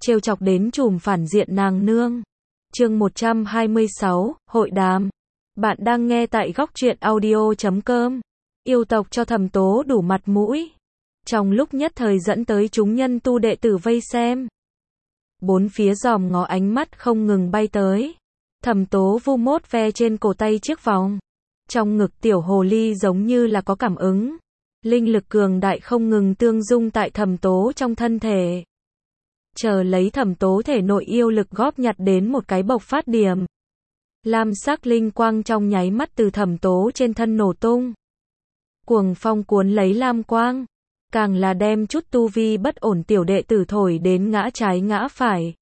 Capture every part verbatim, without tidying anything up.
trêu chọc đến trùm phản diện nàng nương. Chương một trăm hai mươi sáu, hội đàm. Bạn đang nghe tại góc truyện audio chấm com. Yêu tộc cho Thẩm Tố đủ mặt mũi. Trong lúc nhất thời dẫn tới chúng nhân tu đệ tử vây xem. Bốn phía dòm ngó ánh mắt không ngừng bay tới. Thẩm Tố vu mốt ve trên cổ tay chiếc vòng. Trong ngực tiểu hồ ly giống như là có cảm ứng. Linh lực cường đại không ngừng tương dung tại Thẩm Tố trong thân thể. Chờ lấy Thẩm Tố thể nội yêu lực góp nhặt đến một cái bộc phát điểm. Lam sắc linh quang trong nháy mắt từ Thẩm Tố trên thân nổ tung. Cuồng phong cuốn lấy lam quang, càng là đem chút tu vi bất ổn tiểu đệ tử thổi đến ngã trái ngã phải.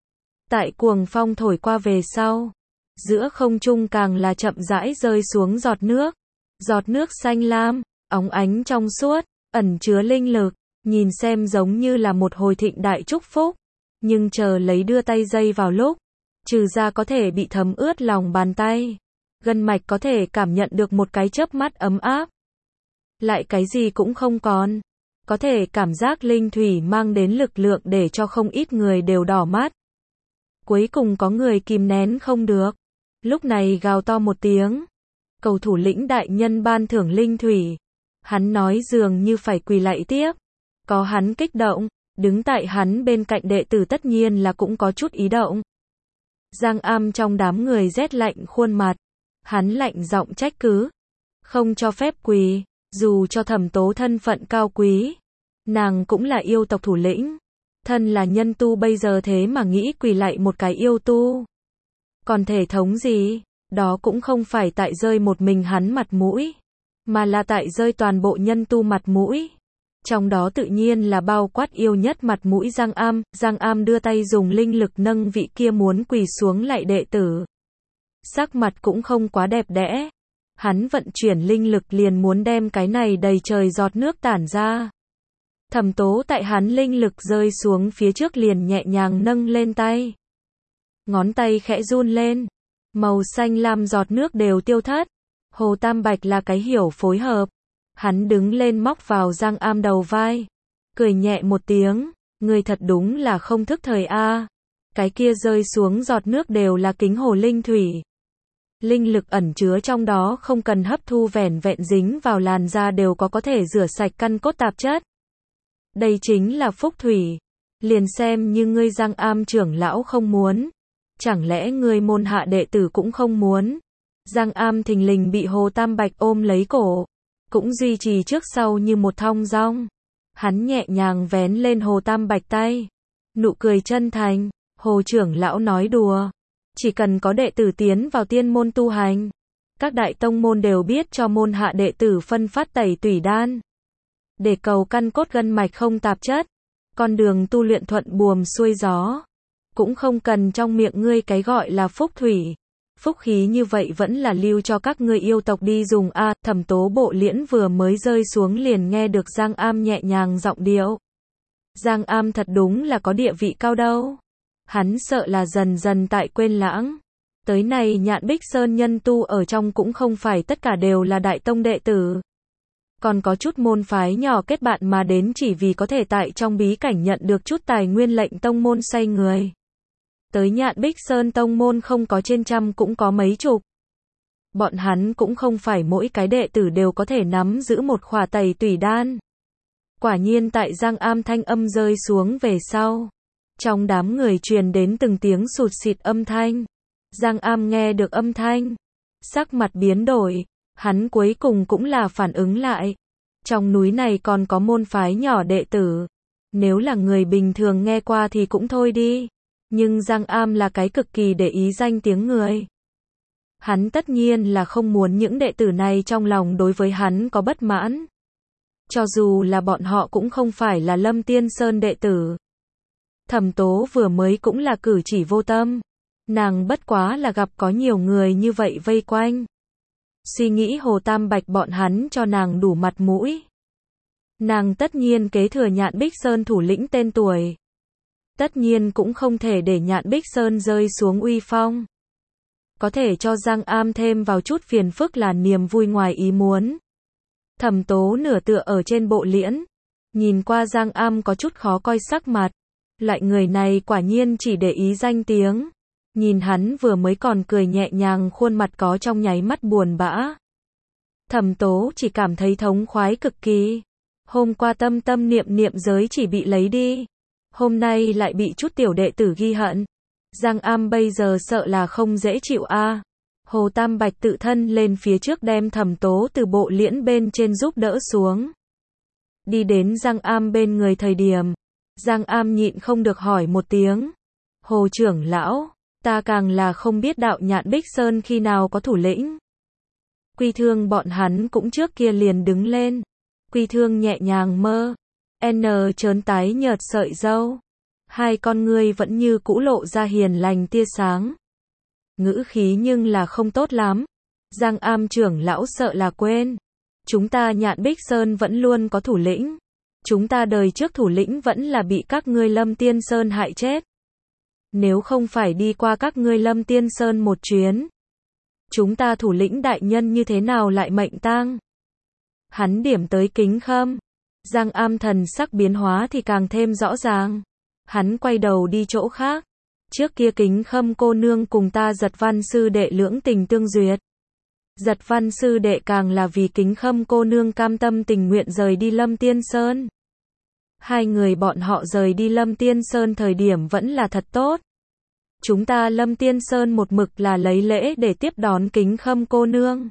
Tại cuồng phong thổi qua về sau, giữa không trung càng là chậm rãi rơi xuống giọt nước. Giọt nước xanh lam, óng ánh trong suốt, ẩn chứa linh lực, nhìn xem giống như là một hồi thịnh đại chúc phúc, nhưng chờ lấy đưa tay dây vào lúc, trừ ra có thể bị thấm ướt lòng bàn tay, gân mạch có thể cảm nhận được một cái chớp mắt ấm áp. Lại cái gì cũng không còn, có thể cảm giác linh thủy mang đến lực lượng để cho không ít người đều đỏ mắt. Cuối cùng có người kìm nén không được, lúc này gào to một tiếng, cầu thủ lĩnh đại nhân ban thưởng linh thủy. Hắn nói dường như phải quỳ lạy tiếp, có hắn kích động, đứng tại hắn bên cạnh đệ tử tất nhiên là cũng có chút ý động. Giang Am trong đám người rét lạnh khuôn mặt, hắn lạnh giọng trách cứ, không cho phép quỳ, dù cho Thẩm Tố thân phận cao quý, nàng cũng là yêu tộc thủ lĩnh, thân là nhân tu bây giờ thế mà nghĩ quỳ lạy một cái yêu tu. Còn thể thống gì, đó cũng không phải tại rơi một mình hắn mặt mũi, mà là tại rơi toàn bộ nhân tu mặt mũi. Trong đó tự nhiên là bao quát yêu nhất mặt mũi Giang Am. Giang Am đưa tay dùng linh lực nâng vị kia muốn quỳ xuống lạy đệ tử. Sắc mặt cũng không quá đẹp đẽ. Hắn vận chuyển linh lực liền muốn đem cái này đầy trời giọt nước tản ra. Thẩm Tố tại hắn linh lực rơi xuống phía trước liền nhẹ nhàng nâng lên tay. Ngón tay khẽ run lên. Màu xanh lam giọt nước đều tiêu thất. Hồ Tam Bạch là cái hiểu phối hợp. Hắn đứng lên móc vào Giang Am đầu vai. Cười nhẹ một tiếng. Người thật đúng là không thức thời a. Cái kia rơi xuống giọt nước đều là kính hồ linh thủy. Linh lực ẩn chứa trong đó không cần hấp thu vẻn vẹn dính vào làn da đều có có thể rửa sạch căn cốt tạp chất. Đây chính là phúc thủy. Liền xem như ngươi Giang Am trưởng lão không muốn. Chẳng lẽ ngươi môn hạ đệ tử cũng không muốn? Giang Am thình lình bị Hồ Tam Bạch ôm lấy cổ, cũng duy trì trước sau như một thong dong. Hắn nhẹ nhàng vén lên Hồ Tam Bạch tay, nụ cười chân thành. Hồ trưởng lão nói đùa, chỉ cần có đệ tử tiến vào tiên môn tu hành, các đại tông môn đều biết cho môn hạ đệ tử phân phát tẩy tủy đan, để cầu căn cốt gân mạch không tạp chất, con đường tu luyện thuận buồm xuôi gió. Cũng không cần trong miệng ngươi cái gọi là phúc thủy. Phúc khí như vậy vẫn là lưu cho các ngươi yêu tộc đi dùng a. À, Thẩm Tố bộ liễn vừa mới rơi xuống liền nghe được Giang Am nhẹ nhàng giọng điệu. Giang Am thật đúng là có địa vị cao đâu. Hắn sợ là dần dần tại quên lãng. Tới này Nhạn Bích Sơn nhân tu ở trong cũng không phải tất cả đều là đại tông đệ tử. Còn có chút môn phái nhỏ kết bạn mà đến chỉ vì có thể tại trong bí cảnh nhận được chút tài nguyên lệnh tông môn xoay người. Tới Nhạn Bích Sơn tông môn không có trên trăm cũng có mấy chục. Bọn hắn cũng không phải mỗi cái đệ tử đều có thể nắm giữ một khỏa tẩy tủy đan. Quả nhiên tại Giang Am thanh âm rơi xuống về sau, trong đám người truyền đến từng tiếng sụt xịt âm thanh. Giang Am nghe được âm thanh, sắc mặt biến đổi, hắn cuối cùng cũng là phản ứng lại. Trong núi này còn có môn phái nhỏ đệ tử. Nếu là người bình thường nghe qua thì cũng thôi đi. Nhưng Giang Am là cái cực kỳ để ý danh tiếng người. Hắn tất nhiên là không muốn những đệ tử này trong lòng đối với hắn có bất mãn. Cho dù là bọn họ cũng không phải là Lâm Tiên Sơn đệ tử. Thẩm Tố vừa mới cũng là cử chỉ vô tâm. Nàng bất quá là gặp có nhiều người như vậy vây quanh. Suy nghĩ Hồ Tam Bạch bọn hắn cho nàng đủ mặt mũi. Nàng tất nhiên kế thừa Nhạn Bích Sơn thủ lĩnh tên tuổi. Tất nhiên cũng không thể để Nhạn Bích Sơn rơi xuống uy phong. Có thể cho Giang Am thêm vào chút phiền phức là niềm vui ngoài ý muốn. Thẩm Tố nửa tựa ở trên bộ liễn, nhìn qua Giang Am có chút khó coi sắc mặt. Loại người này quả nhiên chỉ để ý danh tiếng. Nhìn hắn vừa mới còn cười nhẹ nhàng, khuôn mặt có trong nháy mắt buồn bã. Thẩm Tố chỉ cảm thấy thống khoái cực kỳ. Hôm qua tâm tâm niệm niệm giới chỉ bị lấy đi. Hôm nay lại bị chút tiểu đệ tử ghi hận. Giang Am bây giờ sợ là không dễ chịu a. Hồ Tam Bạch tự thân lên phía trước đem Thẩm Tố từ bộ liễn bên trên giúp đỡ xuống. Đi đến Giang Am bên người thời điểm, Giang Am nhịn không được hỏi một tiếng. Hồ trưởng lão, ta càng là không biết đạo Nhạn Bích Sơn khi nào có thủ lĩnh. Quy Thương bọn hắn cũng trước kia liền đứng lên. Quy Thương nhẹ nhàng mơ. N trớn tái nhợt sợi râu. Hai con ngươi vẫn như cũ lộ ra hiền lành tia sáng. Ngữ khí nhưng là không tốt lắm. Giang Am trưởng lão sợ là quên. Chúng ta Nhạn Bích Sơn vẫn luôn có thủ lĩnh. Chúng ta đời trước thủ lĩnh vẫn là bị các ngươi Lâm Tiên Sơn hại chết. Nếu không phải đi qua các ngươi Lâm Tiên Sơn một chuyến, chúng ta thủ lĩnh đại nhân như thế nào lại mệnh tang? Hắn điểm tới Kính Khâm. Giang Am thần sắc biến hóa thì càng thêm rõ ràng. Hắn quay đầu đi chỗ khác. Trước kia Kính Khâm cô nương cùng ta Giật Văn sư đệ lưỡng tình tương duyệt. Giật Văn sư đệ càng là vì Kính Khâm cô nương cam tâm tình nguyện rời đi Lâm Tiên Sơn. Hai người bọn họ rời đi Lâm Tiên Sơn thời điểm vẫn là thật tốt. Chúng ta Lâm Tiên Sơn một mực là lấy lễ để tiếp đón Kính Khâm cô nương.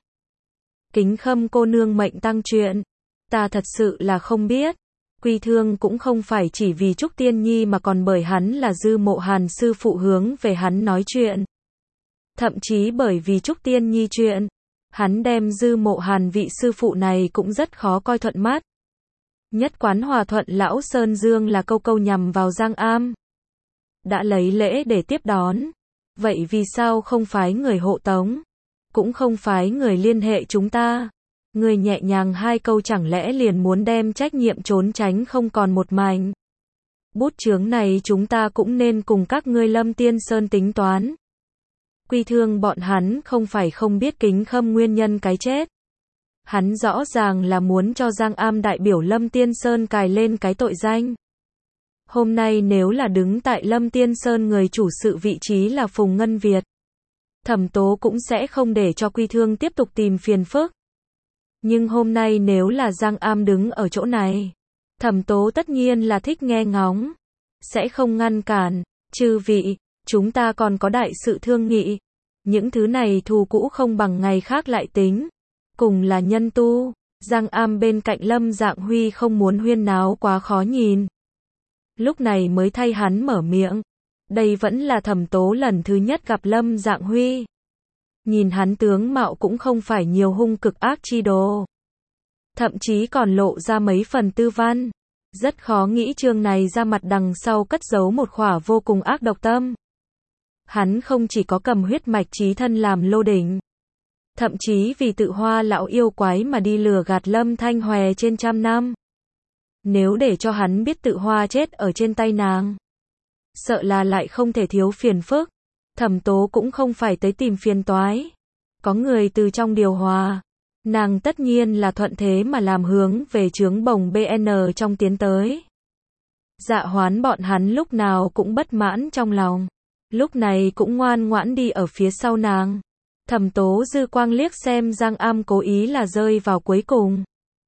Kính Khâm cô nương mệnh tăng chuyện, ta thật sự là không biết. Quy Thương cũng không phải chỉ vì Trúc Tiên Nhi mà còn bởi hắn là Dư Mộ Hàn sư phụ hướng về hắn nói chuyện. Thậm chí bởi vì Trúc Tiên Nhi chuyện, hắn đem Dư Mộ Hàn vị sư phụ này cũng rất khó coi thuận mắt. Nhất quán hòa thuận lão Sơn Dương là câu câu nhằm vào Giang Am. Đã lấy lễ để tiếp đón, vậy vì sao không phái người hộ tống, cũng không phái người liên hệ chúng ta? Người nhẹ nhàng hai câu chẳng lẽ liền muốn đem trách nhiệm trốn tránh không còn một mảnh? Bút chướng này chúng ta cũng nên cùng các ngươi Lâm Tiên Sơn tính toán. Quy Thương bọn hắn không phải không biết Kính Khâm nguyên nhân cái chết. Hắn rõ ràng là muốn cho Giang Am đại biểu Lâm Tiên Sơn cài lên cái tội danh. Hôm nay nếu là đứng tại Lâm Tiên Sơn người chủ sự vị trí là Phùng Ngân Việt, Thẩm Tố cũng sẽ không để cho Quy Thương tiếp tục tìm phiền phức. Nhưng hôm nay nếu là Giang Am đứng ở chỗ này, Thẩm Tố tất nhiên là thích nghe ngóng, sẽ không ngăn cản. Chư vị, chúng ta còn có đại sự thương nghị. Những thứ này thù cũ không bằng ngày khác lại tính. Cùng là nhân tu, Giang Am bên cạnh Lâm Dạng Huy không muốn huyên náo quá khó nhìn. Lúc này mới thay hắn mở miệng. Đây vẫn là Thẩm Tố lần thứ nhất gặp Lâm Dạng Huy. Nhìn hắn tướng mạo cũng không phải nhiều hung cực ác chi đồ. Thậm chí còn lộ ra mấy phần tư văn. Rất khó nghĩ chương này ra mặt đằng sau cất giấu một khỏa vô cùng ác độc tâm. Hắn không chỉ có cầm huyết mạch chí thân làm lô đỉnh. Thậm chí vì tự hoa lão yêu quái mà đi lừa gạt Lâm Thanh Hòe trên trăm năm. Nếu để cho hắn biết tự hoa chết ở trên tay nàng, sợ là lại không thể thiếu phiền phức. Thẩm Tố cũng không phải tới tìm phiền toái. Có người từ trong điều hòa, nàng tất nhiên là thuận thế mà làm hướng về chướng bồng bê en trong tiến tới. Dạ Hoán bọn hắn lúc nào cũng bất mãn trong lòng, lúc này cũng ngoan ngoãn đi ở phía sau nàng. Thẩm Tố dư quang liếc xem Giang Am cố ý là rơi vào cuối cùng.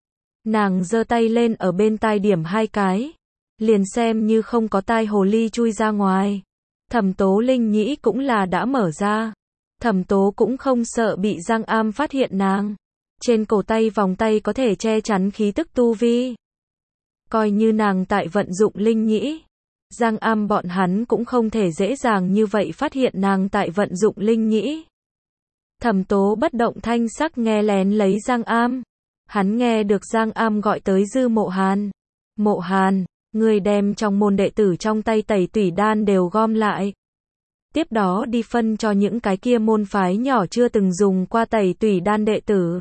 Nàng giơ tay lên ở bên tai điểm hai cái, liền xem như không có tai hồ ly chui ra ngoài. Thẩm Tố linh nhĩ cũng là đã mở ra. Thẩm Tố cũng không sợ bị Giang Am phát hiện nàng. Trên cổ tay vòng tay có thể che chắn khí tức tu vi. Coi như nàng tại vận dụng linh nhĩ, Giang Am bọn hắn cũng không thể dễ dàng như vậy phát hiện nàng tại vận dụng linh nhĩ. Thẩm Tố bất động thanh sắc nghe lén lấy Giang Am. Hắn nghe được Giang Am gọi tới Dư Mộ Hàn. Mộ Hàn, người đem trong môn đệ tử trong tay tẩy tủy đan đều gom lại. Tiếp đó đi phân cho những cái kia môn phái nhỏ chưa từng dùng qua tẩy tủy đan đệ tử.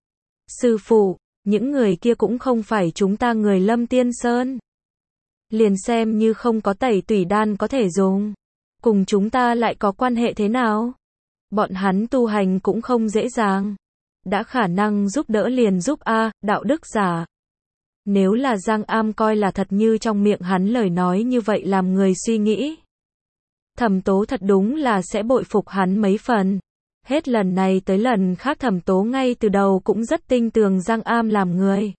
Sư phụ, những người kia cũng không phải chúng ta người Lâm Tiên Sơn. Liền xem như không có tẩy tủy đan có thể dùng, cùng chúng ta lại có quan hệ thế nào? Bọn hắn tu hành cũng không dễ dàng. Đã khả năng giúp đỡ liền giúp a, đạo đức giả. Nếu là Giang Am coi là thật như trong miệng hắn lời nói như vậy làm người suy nghĩ, Thẩm Tố thật đúng là sẽ bội phục hắn mấy phần. Hết lần này tới lần khác Thẩm Tố ngay từ đầu cũng rất tin tưởng Giang Am làm người.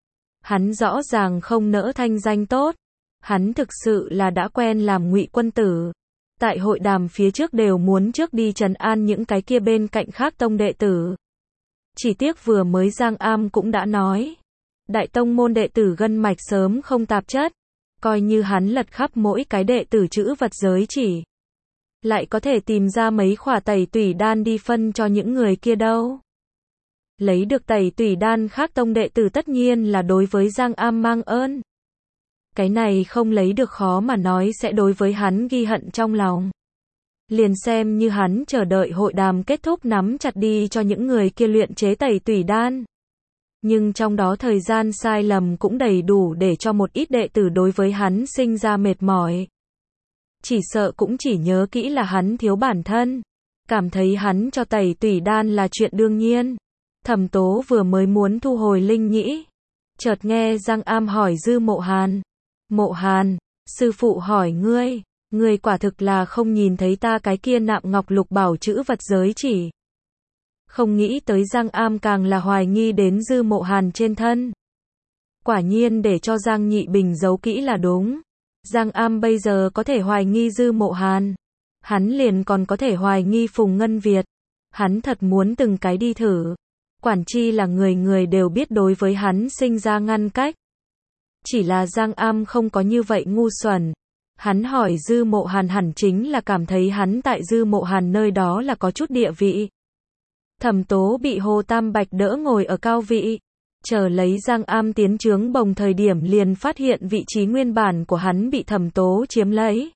Hắn rõ ràng không nỡ thanh danh tốt. Hắn thực sự là đã quen làm ngụy quân tử. Tại hội đàm phía trước đều muốn trước đi trấn an những cái kia bên cạnh khác tông đệ tử. Chỉ tiếc vừa mới Giang Am cũng đã nói. Đại tông môn đệ tử gân mạch sớm không tạp chất. Coi như hắn lật khắp mỗi cái đệ tử chữ vật giới chỉ. Lại có thể tìm ra mấy khỏa tẩy tủy đan đi phân cho những người kia đâu. Lấy được tẩy tủy đan khác tông đệ tử tất nhiên là đối với Giang Am mang ơn. Cái này không lấy được khó mà nói sẽ đối với hắn ghi hận trong lòng. Liền xem như hắn chờ đợi hội đàm kết thúc nắm chặt đi cho những người kia luyện chế tẩy tủy đan. Nhưng trong đó thời gian sai lầm cũng đầy đủ để cho một ít đệ tử đối với hắn sinh ra mệt mỏi. Chỉ sợ cũng chỉ nhớ kỹ là hắn thiếu bản thân. Cảm thấy hắn cho tẩy tủy đan là chuyện đương nhiên. Thẩm Tố vừa mới muốn thu hồi linh nhĩ. Chợt nghe Giang Am hỏi Dư Mộ Hàn. Mộ Hàn, sư phụ hỏi ngươi, ngươi quả thực là không nhìn thấy ta cái kia nạm ngọc lục bảo chữ vật giới chỉ. Không nghĩ tới Giang Am càng là hoài nghi đến Dư Mộ Hàn trên thân. Quả nhiên để cho Giang Nhị Bình giấu kỹ là đúng. Giang Am bây giờ có thể hoài nghi Dư Mộ Hàn. Hắn liền còn có thể hoài nghi Phùng Ngân Việt. Hắn thật muốn từng cái đi thử. Quản chi là người người đều biết đối với hắn sinh ra ngăn cách. Chỉ là Giang Am không có như vậy ngu xuẩn. Hắn hỏi Dư Mộ Hàn hẳn chính là cảm thấy hắn tại Dư Mộ Hàn nơi đó là có chút địa vị. Thẩm Tố bị Hồ Tam Bạch đỡ ngồi ở cao vị. Chờ lấy Giang Am tiến trướng bồng thời điểm liền phát hiện vị trí nguyên bản của hắn bị Thẩm Tố chiếm lấy.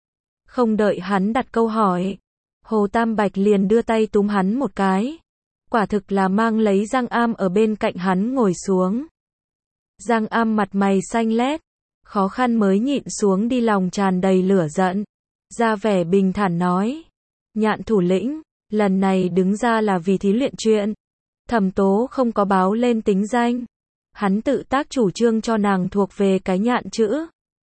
Không đợi hắn đặt câu hỏi. Hồ Tam Bạch liền đưa tay túm hắn một cái. Quả thực là mang lấy Giang Am ở bên cạnh hắn ngồi xuống. Giang Am mặt mày xanh lét, khó khăn mới nhịn xuống đi lòng tràn đầy lửa giận. Ra vẻ bình thản nói. Nhạn thủ lĩnh, lần này đứng ra là vì thí luyện chuyện. Thẩm Tố không có báo lên tính danh. Hắn tự tác chủ trương cho nàng thuộc về cái nhạn chữ.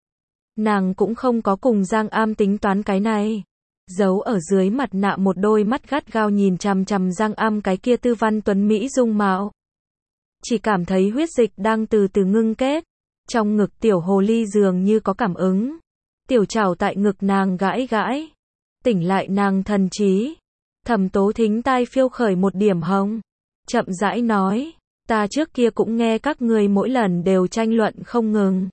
Nàng cũng không có cùng Giang Am tính toán cái này. Giấu ở dưới mặt nạ một đôi mắt gắt gao nhìn chằm chằm Giang Am cái kia tư văn tuấn Mỹ dung mạo. Chỉ cảm thấy huyết dịch đang từ từ ngưng kết. Trong ngực tiểu hồ ly dường như có cảm ứng. Tiểu trảo tại ngực nàng gãi gãi. Tỉnh lại nàng thần trí. Thẩm Tố thính tai phiêu khởi một điểm hồng. Chậm rãi nói. Ta trước kia cũng nghe các người mỗi lần đều tranh luận không ngừng.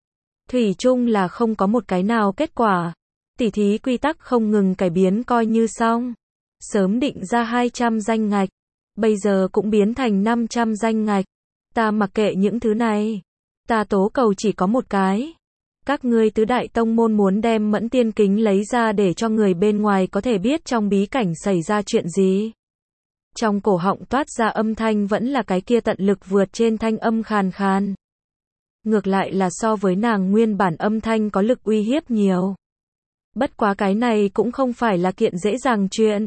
Thủy chung là không có một cái nào kết quả. Tỉ thí quy tắc không ngừng cải biến coi như xong. Sớm định ra hai trăm danh ngạch. Bây giờ cũng biến thành năm trăm danh ngạch. Ta mặc kệ những thứ này. Ta tố cầu chỉ có một cái. Các ngươi tứ đại tông môn muốn đem Mẫn Tiên Kính lấy ra để cho người bên ngoài có thể biết trong bí cảnh xảy ra chuyện gì. Trong cổ họng toát ra âm thanh vẫn là cái kia tận lực vượt trên thanh âm khàn khàn. Ngược lại là so với nàng nguyên bản âm thanh có lực uy hiếp nhiều. Bất quá cái này cũng không phải là kiện dễ dàng chuyện.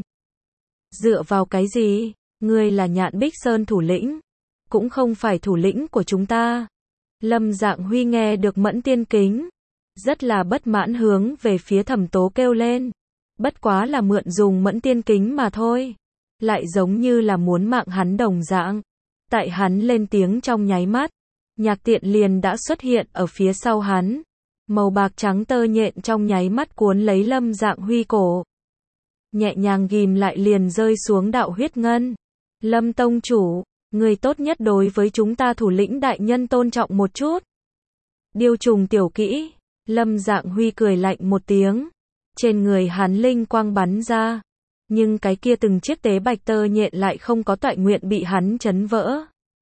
Dựa vào cái gì? Ngươi là Nhạn Bích Sơn thủ lĩnh. Cũng không phải thủ lĩnh của chúng ta. Lâm Dạng Huy nghe được Mẫn Tiên Kính. Rất là bất mãn hướng về phía Thẩm Tố kêu lên. Bất quá là mượn dùng Mẫn Tiên Kính mà thôi. Lại giống như là muốn mạng hắn đồng dạng. Tại hắn lên tiếng trong nháy mắt. Nhạc Tiện liền đã xuất hiện ở phía sau hắn. Màu bạc trắng tơ nhện trong nháy mắt cuốn lấy Lâm Dạng Huy cổ. Nhẹ nhàng ghim lại liền rơi xuống đạo huyết ngân. Lâm tông chủ, người tốt nhất đối với chúng ta thủ lĩnh đại nhân tôn trọng một chút. Điêu trùng tiểu kỹ. Lâm Dạng Huy cười lạnh một tiếng. Trên người hắn linh quang bắn ra. Nhưng cái kia từng chiếc tế bạch tơ nhện lại không có toại nguyện bị hắn chấn vỡ.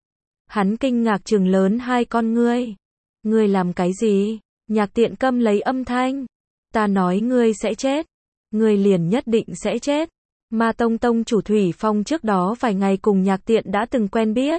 Hắn kinh ngạc trừng lớn hai con ngươi. Ngươi làm cái gì? Nhạc Tiện câm lấy âm thanh. Ta nói ngươi sẽ chết. Ngươi liền nhất định sẽ chết. Ma Tông Tông chủ Thủy Phong trước đó vài ngày cùng Nhạc Tiện đã từng quen biết.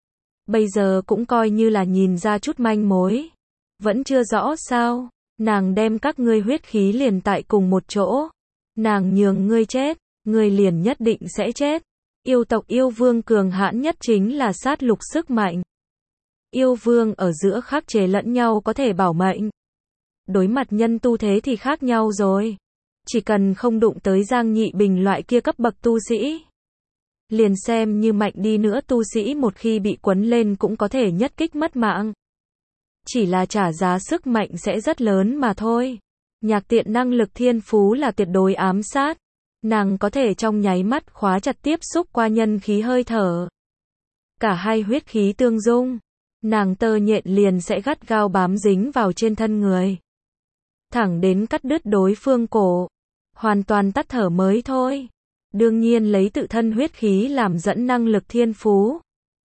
Bây giờ cũng coi như là nhìn ra chút manh mối. Vẫn chưa rõ sao. Nàng đem các ngươi huyết khí liền tại cùng một chỗ. Nàng nhường ngươi chết. Ngươi liền nhất định sẽ chết. Yêu tộc yêu vương cường hãn nhất chính là sát lục sức mạnh. Yêu vương ở giữa khắc chế lẫn nhau có thể bảo mệnh. Đối mặt nhân tu thế thì khác nhau rồi. Chỉ cần không đụng tới Giang Nhị Bình loại kia cấp bậc tu sĩ. Liền xem như mạnh đi nữa tu sĩ một khi bị quấn lên cũng có thể nhất kích mất mạng. Chỉ là trả giá sức mạnh sẽ rất lớn mà thôi. Nhạc Tiện năng lực thiên phú là tuyệt đối ám sát. Nàng có thể trong nháy mắt khóa chặt tiếp xúc qua nhân khí hơi thở. Cả hai huyết khí tương dung. Nàng tơ nhện liền sẽ gắt gao bám dính vào trên thân người. Thẳng đến cắt đứt đối phương cổ. Hoàn toàn tắt thở mới thôi. Đương nhiên lấy tự thân huyết khí làm dẫn năng lực thiên phú.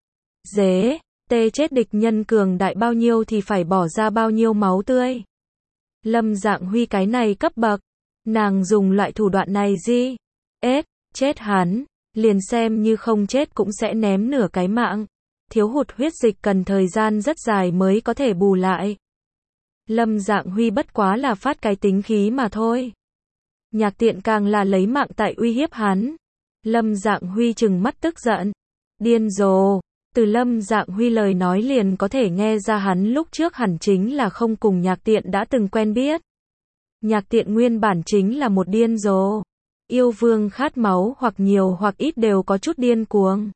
Dế, tê chết địch nhân cường đại bao nhiêu thì phải bỏ ra bao nhiêu máu tươi. Lâm Dạng Huy cái này cấp bậc. Nàng dùng loại thủ đoạn này gì? Ết, chết hắn. Liền xem như không chết cũng sẽ ném nửa cái mạng. Thiếu hụt huyết dịch cần thời gian rất dài mới có thể bù lại. Lâm Dạng Huy bất quá là phát cái tính khí mà thôi. Nhạc Tiện càng là lấy mạng tại uy hiếp hắn. Lâm Dạng Huy trừng mắt tức giận. Điên rồ. Từ Lâm Dạng Huy lời nói liền có thể nghe ra hắn lúc trước hẳn chính là không cùng Nhạc Tiện đã từng quen biết. Nhạc Tiện nguyên bản chính là một điên rồ. Yêu vương khát máu hoặc nhiều hoặc ít đều có chút điên cuồng.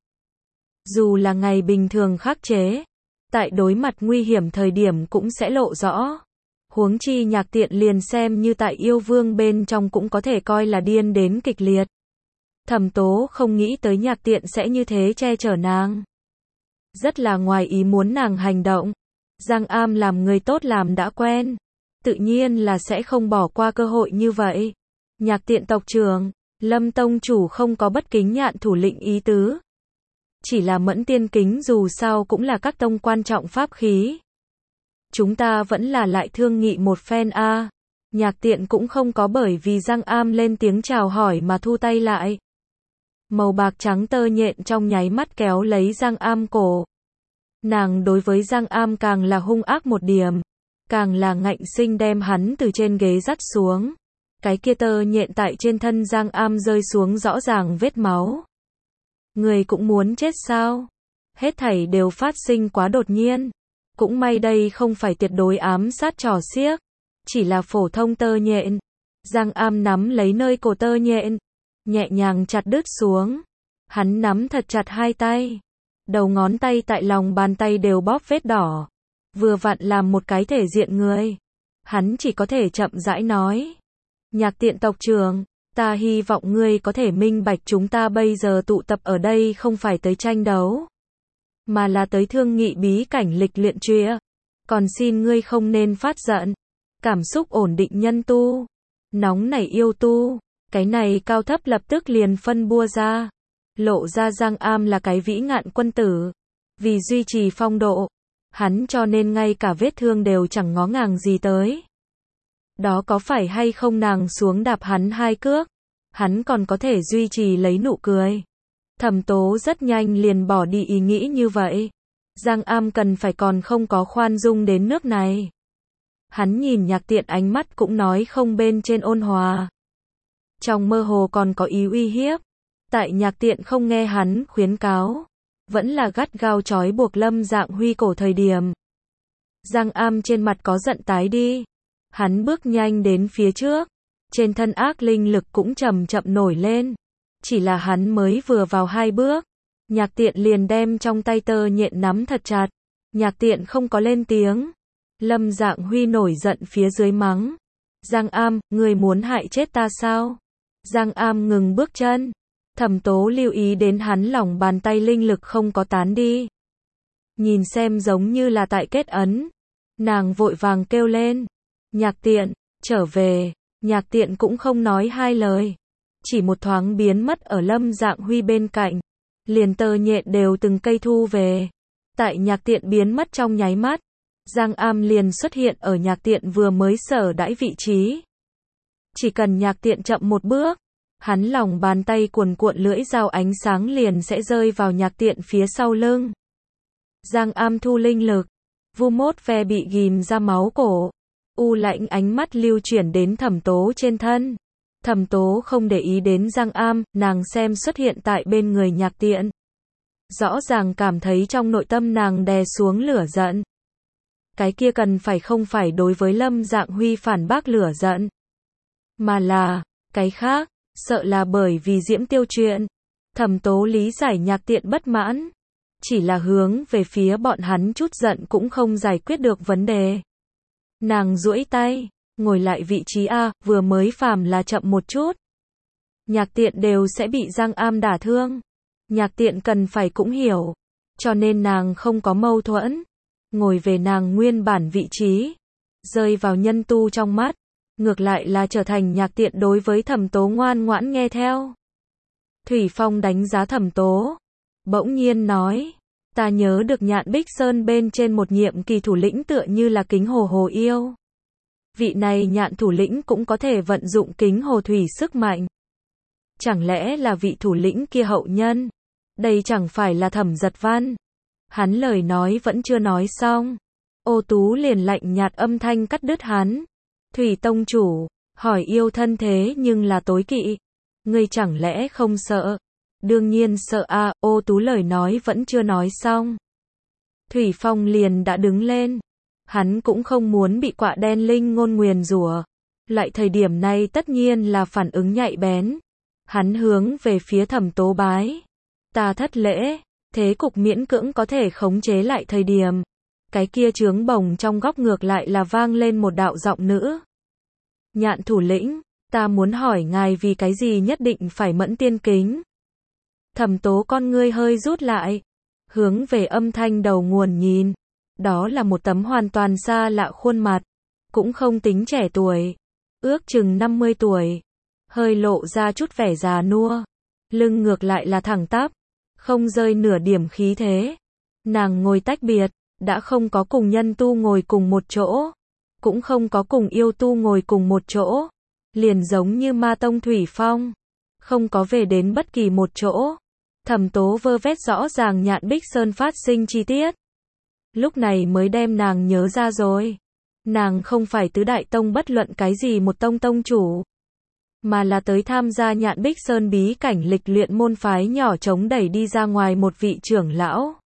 Dù là ngày bình thường khắc chế, tại đối mặt nguy hiểm thời điểm cũng sẽ lộ rõ. Huống chi Nhạc Tiện liền xem như tại yêu vương bên trong cũng có thể coi là điên đến kịch liệt. Thẩm Tố không nghĩ tới Nhạc Tiện sẽ như thế che chở nàng. Rất là ngoài ý muốn nàng hành động. Giang Am làm người tốt làm đã quen. Tự nhiên là sẽ không bỏ qua cơ hội như vậy. Nhạc Tiện tộc trưởng, Lâm tông chủ không có bất kính nhạn thủ lĩnh ý tứ. Chỉ là Mẫn Tiên Kính dù sao cũng là các tông quan trọng pháp khí. Chúng ta vẫn là lại thương nghị một phen a. À. Nhạc Tiện cũng không có bởi vì Giang Am lên tiếng chào hỏi mà thu tay lại. Màu bạc trắng tơ nhện trong nháy mắt kéo lấy Giang Am cổ. Nàng đối với Giang Am càng là hung ác một điểm. Càng là ngạnh sinh đem hắn từ trên ghế dắt xuống. Cái kia tơ nhện tại trên thân Giang Am rơi xuống rõ ràng vết máu. Người cũng muốn chết sao? Hết thảy đều phát sinh quá đột nhiên. Cũng may đây không phải tuyệt đối ám sát trò xiếc. Chỉ là phổ thông tơ nhện. Giang Am nắm lấy nơi cổ tơ nhện. Nhẹ nhàng chặt đứt xuống. Hắn nắm thật chặt hai tay. Đầu ngón tay tại lòng bàn tay đều bóp vết đỏ. Vừa vặn làm một cái thể diện người. Hắn chỉ có thể chậm rãi nói. Nhạc Tiện tộc trưởng, ta hy vọng ngươi có thể minh bạch chúng ta bây giờ tụ tập ở đây không phải tới tranh đấu. Mà là tới thương nghị bí cảnh lịch luyện truyện. Còn xin ngươi không nên phát giận. Cảm xúc ổn định nhân tu. Nóng nảy yêu tu. Cái này cao thấp lập tức liền phân bua ra. Lộ ra Giang Am là cái vĩ ngạn quân tử. Vì duy trì phong độ. Hắn cho nên ngay cả vết thương đều chẳng ngó ngàng gì tới. Đó có phải hay không nàng xuống đạp hắn hai cước. Hắn còn có thể duy trì lấy nụ cười. Thẩm Tố rất nhanh liền bỏ đi ý nghĩ như vậy. Giang Am cần phải còn không có khoan dung đến nước này. Hắn nhìn Nhạc Tiện ánh mắt cũng nói không bên trên ôn hòa. Trong mơ hồ còn có ý uy hiếp. Tại Nhạc Tiện không nghe hắn khuyến cáo. Vẫn là gắt gao trói buộc Lâm Dạng Huy cổ thời điểm. Giang Am trên mặt có giận tái đi. Hắn bước nhanh đến phía trước. Trên thân ác linh lực cũng chậm chậm nổi lên. Chỉ là hắn mới vừa vào hai bước. Nhạc Tiện liền đem trong tay tơ nhện nắm thật chặt. Nhạc Tiện không có lên tiếng. Lâm Dạng Huy nổi giận phía dưới mắng. Giang Am, người muốn hại chết ta sao? Giang Am ngừng bước chân. Thẩm Tố lưu ý đến hắn lòng bàn tay linh lực không có tán đi. Nhìn xem giống như là tại kết ấn. Nàng vội vàng kêu lên. Nhạc Tiện, trở về. Nhạc Tiện cũng không nói hai lời. Chỉ một thoáng biến mất ở Lâm Dạng Huy bên cạnh. Liền tơ nhện đều từng cây thu về. Tại Nhạc Tiện biến mất trong nháy mắt. Giang Am liền xuất hiện ở Nhạc Tiện vừa mới sở đãi vị trí. Chỉ cần Nhạc Tiện chậm một bước. Hắn lòng bàn tay cuồn cuộn lưỡi dao ánh sáng liền sẽ rơi vào Nhạc Tiện phía sau lưng. Giang Am thu linh lực. Vu mốt ve bị ghim ra máu cổ. U lạnh ánh mắt lưu chuyển đến Thẩm Tố trên thân. Thẩm Tố không để ý đến Giang Am, nàng xem xuất hiện tại bên người Nhạc Tiện. rõ ràng cảm thấy trong nội tâm nàng đè xuống lửa giận. Cái kia cần phải không phải đối với Lâm Dạng Huy phản bác lửa giận, mà là cái khác, sợ là bởi vì Diễm Tiêu chuyện. Thẩm Tố lý giải Nhạc Tiện bất mãn, chỉ là hướng về phía bọn hắn chút giận cũng không giải quyết được vấn đề. Nàng duỗi tay, ngồi lại vị trí A, vừa mới phàm là chậm một chút, Nhạc Tiện đều sẽ bị Giang Am đả thương. Nhạc Tiện cần phải cũng hiểu, cho nên nàng không có mâu thuẫn, ngồi về nàng nguyên bản vị trí, rơi vào nhân tu trong mắt, ngược lại là trở thành Nhạc Tiện đối với Thẩm Tố ngoan ngoãn nghe theo. Thủy Phong đánh giá Thẩm Tố, bỗng nhiên nói, ta nhớ được Nhạn Bích Sơn bên trên một nhiệm kỳ thủ lĩnh tựa như là Kính Hồ Hồ Yêu. Vị này Nhạn thủ lĩnh cũng có thể vận dụng Kính Hồ Thủy sức mạnh. Chẳng lẽ là vị thủ lĩnh kia hậu nhân? Đây chẳng phải là Thẩm Giật Văn. Hắn lời nói vẫn chưa nói xong, Ô Tú liền lạnh nhạt âm thanh cắt đứt hắn. Thủy tông chủ, hỏi yêu thân thế nhưng là tối kỵ. Ngươi chẳng lẽ không sợ? Đương nhiên sợ a, à, Ô Tú lời nói vẫn chưa nói xong. Thủy Phong liền đã đứng lên. Hắn cũng không muốn bị quạ đen linh ngôn nguyền rủa. Lại thời điểm này tất nhiên là phản ứng nhạy bén. Hắn hướng về phía Thẩm Tố bái. Ta thất lễ, thế cục miễn cưỡng có thể khống chế lại thời điểm. Cái kia trướng bồng trong góc ngược lại là vang lên một đạo giọng nữ. Nhạn thủ lĩnh, ta muốn hỏi ngài vì cái gì nhất định phải mẫn tiên kính. Thẩm Tố con ngươi hơi rút lại, hướng về âm thanh đầu nguồn nhìn. Đó là một tấm hoàn toàn xa lạ khuôn mặt, cũng không tính trẻ tuổi, ước chừng năm mươi tuổi, hơi lộ ra chút vẻ già nua, lưng ngược lại là thẳng tắp, không rơi nửa điểm khí thế. Nàng ngồi tách biệt, đã không có cùng nhân tu ngồi cùng một chỗ, cũng không có cùng yêu tu ngồi cùng một chỗ, liền giống như Ma Tông Thủy Phong, không có về đến bất kỳ một chỗ. Thẩm Tố vơ vét rõ ràng Nhạn Bích Sơn phát sinh chi tiết, lúc này mới đem nàng nhớ ra rồi. Nàng không phải tứ đại tông bất luận cái gì một tông tông chủ, mà là tới tham gia Nhạn Bích Sơn bí cảnh lịch luyện môn phái nhỏ chống đẩy đi ra ngoài một vị trưởng lão.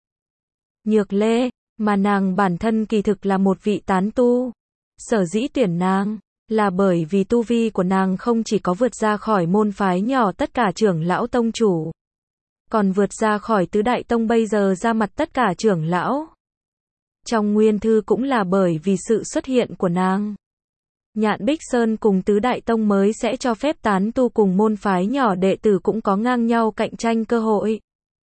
Nhược Lê, mà nàng bản thân kỳ thực là một vị tán tu. Sở dĩ tuyển nàng, là bởi vì tu vi của nàng không chỉ có vượt ra khỏi môn phái nhỏ tất cả trưởng lão tông chủ, còn vượt ra khỏi tứ đại tông bây giờ ra mặt tất cả trưởng lão. Trong nguyên thư cũng là bởi vì sự xuất hiện của nàng, Nhạn Bích Sơn cùng tứ đại tông mới sẽ cho phép tán tu cùng môn phái nhỏ đệ tử cũng có ngang nhau cạnh tranh cơ hội.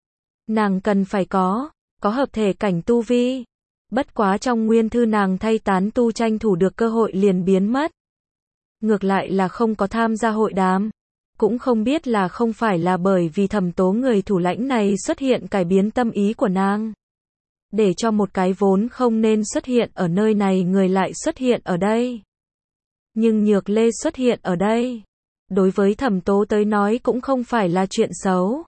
Nàng cần phải có, có hợp thể cảnh tu vi. Bất quá trong nguyên thư nàng thay tán tu tranh thủ được cơ hội liền biến mất. Ngược lại là không có tham gia hội đàm. Cũng không biết là không phải là bởi vì Thẩm Tố người thủ lãnh này xuất hiện cải biến tâm ý của nàng. Để cho một cái vốn không nên xuất hiện ở nơi này người lại xuất hiện ở đây. Nhưng Nhược Lê xuất hiện ở đây, đối với Thẩm Tố tới nói cũng không phải là chuyện xấu.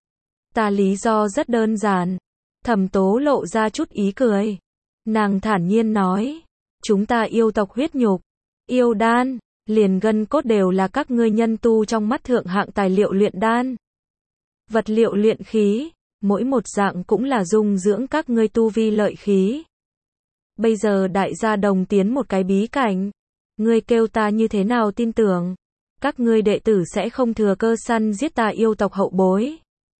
Ta lý do rất đơn giản. Thẩm Tố lộ ra chút ý cười. Nàng thản nhiên nói, chúng ta yêu tộc huyết nhục, yêu đan, liền gân cốt đều là các ngươi nhân tu trong mắt thượng hạng tài liệu luyện đan. Vật liệu luyện khí, mỗi một dạng cũng là dung dưỡng các ngươi tu vi lợi khí. Bây giờ đại gia đồng tiến một cái bí cảnh, ngươi kêu ta như thế nào tin tưởng, các ngươi đệ tử sẽ không thừa cơ săn giết ta yêu tộc hậu bối.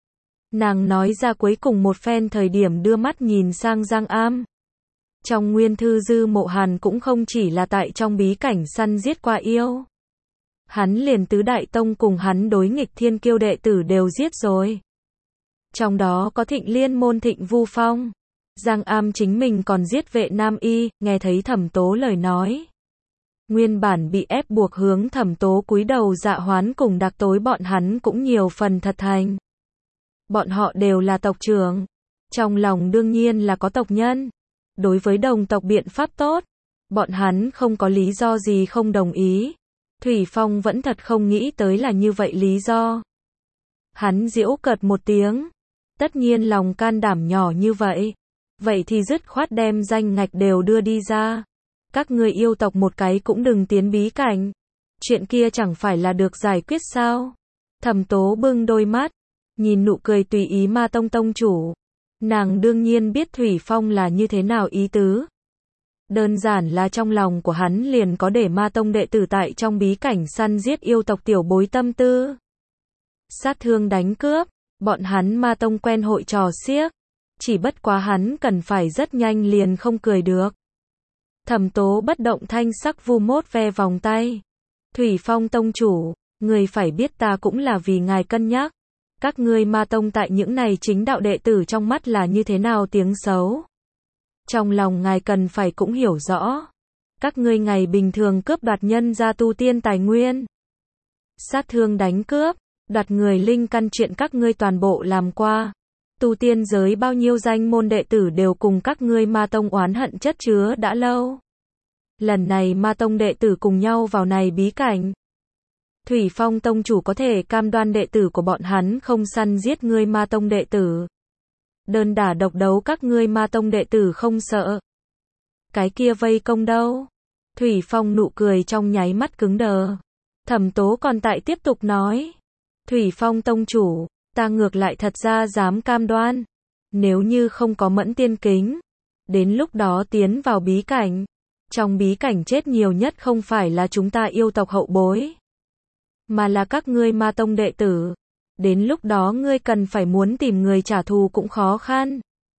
Nàng nói ra cuối cùng một phen thời điểm đưa mắt nhìn sang Giang Am. Trong nguyên thư Dư Mộ Hàn cũng không chỉ là tại trong bí cảnh săn giết qua yêu. Hắn liền tứ đại tông cùng hắn đối nghịch thiên kiêu đệ tử đều giết rồi. Trong đó có Thịnh Liên môn Thịnh Vu Phong. Giang Am chính mình còn giết Vệ Nam Y, nghe thấy Thẩm Tố lời nói. Nguyên bản bị ép buộc hướng Thẩm Tố cúi đầu dạ hoán cùng đặc tối bọn hắn cũng nhiều phần thật thành. Bọn họ đều là tộc trưởng. Trong lòng đương nhiên là có tộc nhân. Đối với đồng tộc biện pháp tốt, bọn hắn không có lý do gì không đồng ý. Thủy Phong vẫn thật không nghĩ tới là như vậy lý do. Hắn giễu cợt một tiếng. Tất nhiên lòng can đảm nhỏ như vậy. Vậy thì dứt khoát đem danh ngạch đều đưa đi ra. Các người yêu tộc một cái cũng đừng tiến bí cảnh. Chuyện kia chẳng phải là được giải quyết sao? Thẩm Tố bưng đôi mắt, nhìn nụ cười tùy ý Ma Tông tông chủ. Nàng đương nhiên biết Thủy Phong là như thế nào ý tứ. Đơn giản là trong lòng của hắn liền có để ma tông đệ tử tại trong bí cảnh săn giết yêu tộc tiểu bối tâm tư. Sát thương đánh cướp, bọn hắn ma tông quen hội trò xiếc. Chỉ bất quá hắn cần phải rất nhanh liền không cười được. Thẩm Tố bất động thanh sắc vu mốt ve vòng tay. Thủy Phong tông chủ, người phải biết ta cũng là vì ngài cân nhắc. Các ngươi ma tông tại những này chính đạo đệ tử trong mắt là như thế nào tiếng xấu. Trong lòng ngài cần phải cũng hiểu rõ. Các ngươi ngày bình thường cướp đoạt nhân gia tu tiên tài nguyên. Sát thương đánh cướp, đoạt người linh căn chuyện các ngươi toàn bộ làm qua. Tu tiên giới bao nhiêu danh môn đệ tử đều cùng các ngươi ma tông oán hận chất chứa đã lâu. Lần này ma tông đệ tử cùng nhau vào này bí cảnh. Thủy Phong tông chủ có thể cam đoan đệ tử của bọn hắn không săn giết ngươi ma tông đệ tử. Đơn đả độc đấu các ngươi ma tông đệ tử không sợ. Cái kia vây công đâu? Thủy Phong nụ cười trong nháy mắt cứng đờ. Thẩm Tố còn tại tiếp tục nói. Thủy Phong tông chủ, ta ngược lại thật ra dám cam đoan. Nếu như không có mẫn tiên kính, đến lúc đó tiến vào bí cảnh. Trong bí cảnh chết nhiều nhất không phải là chúng ta yêu tộc hậu bối, mà là các ngươi ma tông đệ tử. Đến lúc đó ngươi cần phải muốn tìm người trả thù cũng khó khăn.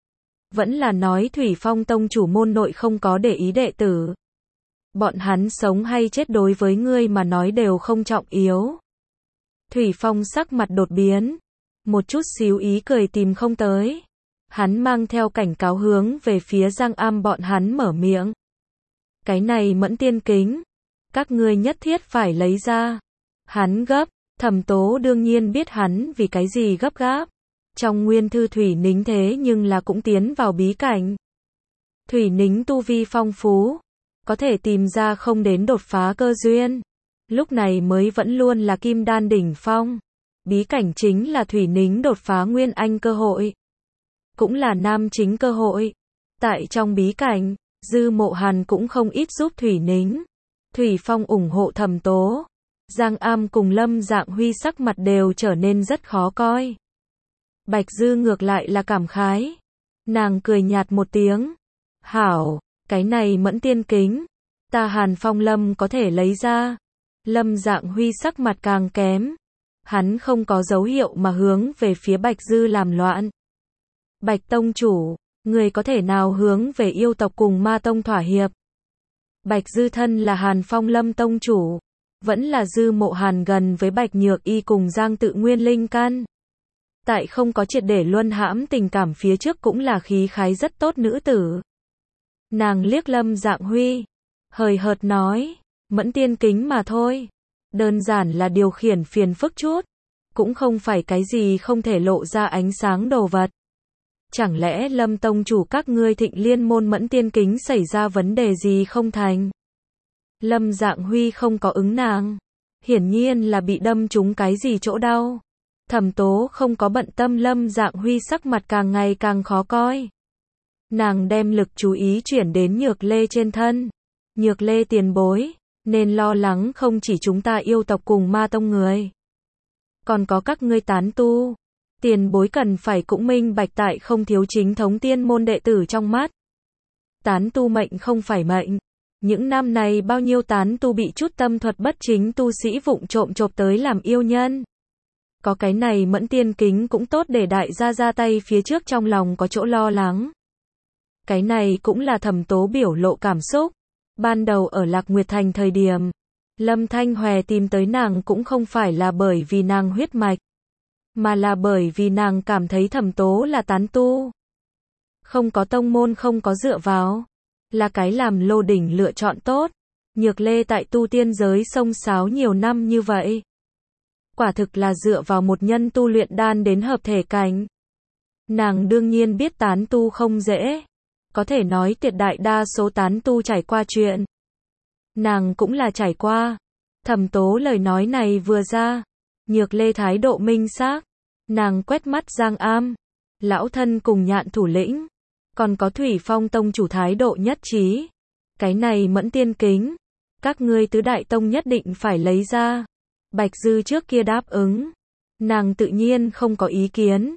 Vẫn là nói Thủy Phong tông chủ môn nội không có để ý đệ tử. Bọn hắn sống hay chết đối với ngươi mà nói đều không trọng yếu. Thủy Phong sắc mặt đột biến. Một chút xíu ý cười tìm không tới. Hắn mang theo cảnh cáo hướng về phía Giang Am bọn hắn mở miệng. Cái này mẫn tiên kính. Các ngươi nhất thiết phải lấy ra. Hắn gấp. Thẩm Tố đương nhiên biết hắn vì cái gì gấp gáp. Trong nguyên thư Thủy Nính thế nhưng là cũng tiến vào bí cảnh. Thủy Nính tu vi phong phú. Có thể tìm ra không đến đột phá cơ duyên. Lúc này mới vẫn luôn là kim đan đỉnh phong. Bí cảnh chính là Thủy Nính đột phá nguyên anh cơ hội. Cũng là nam chính cơ hội. Tại trong bí cảnh, Dư Mộ Hàn cũng không ít giúp Thủy Nính. Thủy Phong ủng hộ Thẩm Tố. Giang Am cùng Lâm Dạng Huy sắc mặt đều trở nên rất khó coi. Bạch Dư ngược lại là cảm khái. Nàng cười nhạt một tiếng. Hảo, cái này mẫn tiên kính. Ta Hàn Phong Lâm có thể lấy ra. Lâm Dạng Huy sắc mặt càng kém. Hắn không có dấu hiệu mà hướng về phía Bạch Dư làm loạn. Bạch tông chủ, người có thể nào hướng về yêu tộc cùng ma tông thỏa hiệp? Bạch Dư thân là Hàn Phong Lâm tông chủ. Vẫn là Dư Mộ Hàn gần với Bạch Nhược Y cùng Giang Tự Nguyên linh căn. Tại không có triệt để luân hãm tình cảm phía trước cũng là khí khái rất tốt nữ tử. Nàng liếc Lâm Dạng Huy. Hời hợt nói. Mẫn tiên kính mà thôi. Đơn giản là điều khiển phiền phức chút. Cũng không phải cái gì không thể lộ ra ánh sáng đồ vật. Chẳng lẽ Lâm tông chủ các ngươi Thịnh Liên môn mẫn tiên kính xảy ra vấn đề gì không thành? Lâm Dạng Huy không có ứng nàng. Hiển nhiên là bị đâm trúng cái gì chỗ đau. Thẩm Tố không có bận tâm Lâm Dạng Huy sắc mặt càng ngày càng khó coi. Nàng đem lực chú ý chuyển đến Nhược Lê trên thân. Nhược Lê tiền bối, nên lo lắng không chỉ chúng ta yêu tộc cùng ma tông người. Còn có các ngươi tán tu. Tiền bối cần phải cũng minh bạch tại không thiếu chính thống tiên môn đệ tử trong mắt. Tán tu mệnh không phải mệnh. Những năm này bao nhiêu tán tu bị chút tâm thuật bất chính tu sĩ vụng trộm chộp tới làm yêu nhân. Có cái này mẫn tiên kính cũng tốt để đại gia ra tay phía trước trong lòng có chỗ lo lắng. Cái này cũng là Thẩm Tố biểu lộ cảm xúc. Ban đầu ở Lạc Nguyệt Thành thời điểm, Lâm Thanh Hòe tìm tới nàng cũng không phải là bởi vì nàng huyết mạch, mà là bởi vì nàng cảm thấy Thẩm Tố là tán tu. Không có tông môn không có dựa vào. Là cái làm lô đỉnh lựa chọn tốt. Nhược Lê tại tu tiên giới xông xáo nhiều năm như vậy. Quả thực là dựa vào một nhân tu luyện đan đến hợp thể cảnh. Nàng đương nhiên biết tán tu không dễ. Có thể nói tuyệt đại đa số tán tu trải qua chuyện. Nàng cũng là trải qua. Thẩm Tố lời nói này vừa ra. Nhược Lê thái độ minh xác. Nàng quét mắt Giang Am. Lão thân cùng Nhạn thủ lĩnh. Còn có Thủy Phong tông chủ thái độ nhất trí. Cái này mẫn tiên kính. Các ngươi tứ đại tông nhất định phải lấy ra. Bạch Dư trước kia đáp ứng. Nàng tự nhiên không có ý kiến.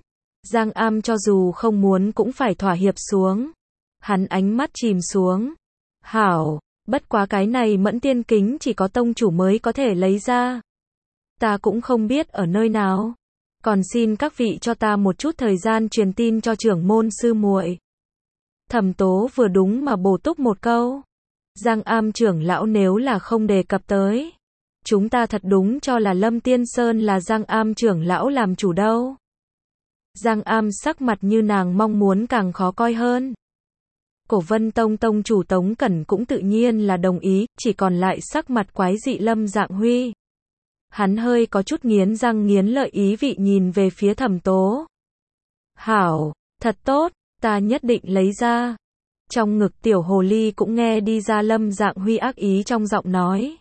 Giang Am cho dù không muốn cũng phải thỏa hiệp xuống. Hắn ánh mắt chìm xuống. Hảo, bất quá cái này Mẫn Tiên Kính chỉ có tông chủ mới có thể lấy ra. Ta cũng không biết ở nơi nào. Còn xin các vị cho ta một chút thời gian truyền tin cho trưởng môn sư muội. Thẩm Tố vừa đúng mà bổ túc một câu. Giang Am trưởng lão nếu là không đề cập tới, chúng ta thật đúng cho là Lâm Tiên Sơn là Giang Am trưởng lão làm chủ đâu. Giang Am sắc mặt như nàng mong muốn càng khó coi hơn. Cổ Vân Tông tông chủ Tống Cẩn cũng tự nhiên là đồng ý, chỉ còn lại sắc mặt quái dị Lâm Dạng Huy. Hắn hơi có chút nghiến răng nghiến lợi ý vị nhìn về phía Thẩm Tố. Hảo, thật tốt, ta nhất định lấy ra. Trong ngực tiểu hồ ly cũng nghe đi ra Lâm Dạng Huy ác ý trong giọng nói.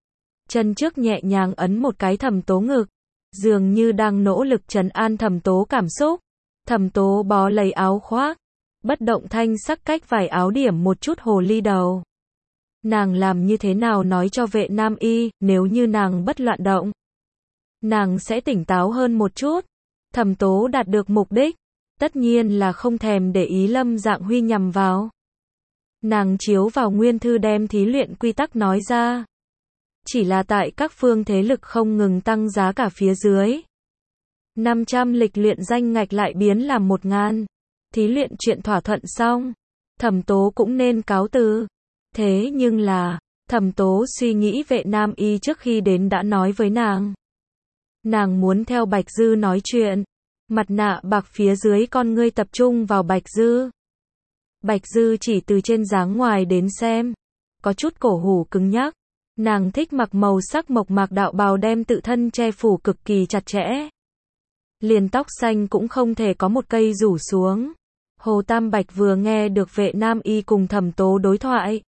Chân trước nhẹ nhàng ấn một cái Thẩm Tố ngực, dường như đang nỗ lực trấn an Thẩm Tố cảm xúc. Thẩm Tố bó lấy áo khoác, bất động thanh sắc cách vải áo điểm một chút hồ ly đầu. Nàng làm như thế nào nói cho Vệ Nam Y, nếu như nàng bất loạn động, nàng sẽ tỉnh táo hơn một chút. Thẩm Tố đạt được mục đích, tất nhiên là không thèm để ý Lâm Dạng Huy nhằm vào. Nàng chiếu vào nguyên thư đem thí luyện quy tắc nói ra. Chỉ là tại các phương thế lực không ngừng tăng giá cả phía dưới. năm trăm lịch luyện danh ngạch lại biến làm một ngàn. Thí luyện chuyện thỏa thuận xong, Thẩm Tố cũng nên cáo từ. Thế nhưng là, Thẩm Tố suy nghĩ Vệ Nam Y trước khi đến đã nói với nàng. Nàng muốn theo Bạch Dư nói chuyện. Mặt nạ bạc phía dưới con ngươi tập trung vào Bạch Dư. Bạch Dư chỉ từ trên dáng ngoài đến xem, có chút cổ hủ cứng nhắc. Nàng thích mặc màu sắc mộc mạc đạo bào đem tự thân che phủ cực kỳ chặt chẽ. Liền tóc xanh cũng không thể có một cây rủ xuống. Hồ Tam Bạch vừa nghe được Vệ Nam Y cùng Thẩm Tố đối thoại,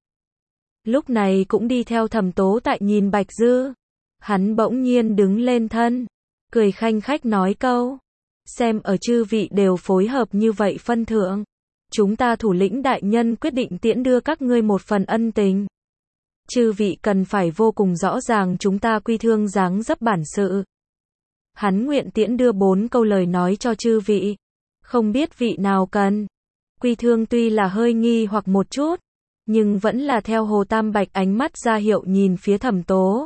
lúc này cũng đi theo Thẩm Tố tại nhìn Bạch Dư. Hắn bỗng nhiên đứng lên thân, cười khanh khách nói câu. Xem ở chư vị đều phối hợp như vậy phân thượng, chúng ta thủ lĩnh đại nhân quyết định tiễn đưa các ngươi một phần ân tình. Chư vị cần phải vô cùng rõ ràng chúng ta Quy Thương dáng dấp bản sự. Hắn nguyện tiễn đưa bốn câu lời nói cho chư vị. Không biết vị nào cần. Quy Thương tuy là hơi nghi hoặc một chút, nhưng vẫn là theo Hồ Tam Bạch ánh mắt ra hiệu nhìn phía Thẩm Tố.